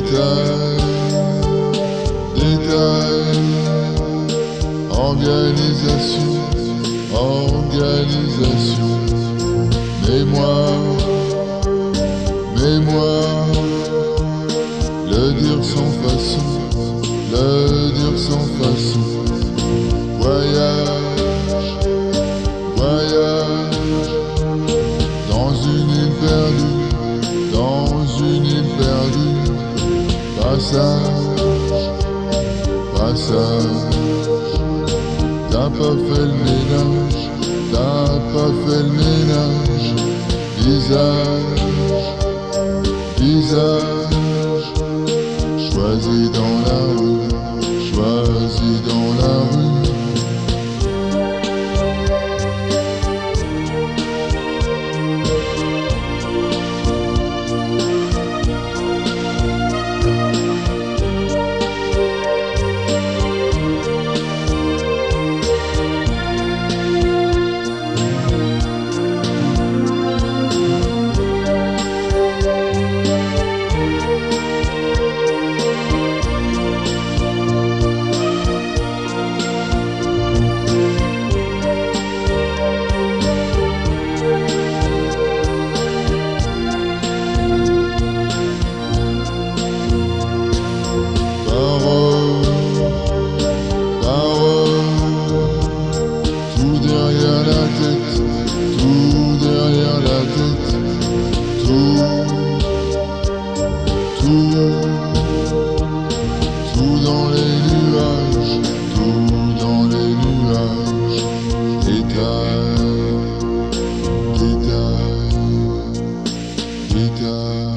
détail, détail, organisation, organisation, mémoire, mémoire, le dire sans façon, le dire sans façon, voyage, voyage, dans une île perdue, dans une île perdue, passage, passage, t'as pas fait le ménage, t'as pas fait le ménage, visage, visage, choisi dans la rue, choisi dans la rue. Tout derrière la tête, tout dans les nuages, tout dans les nuages, détail, détail, détail.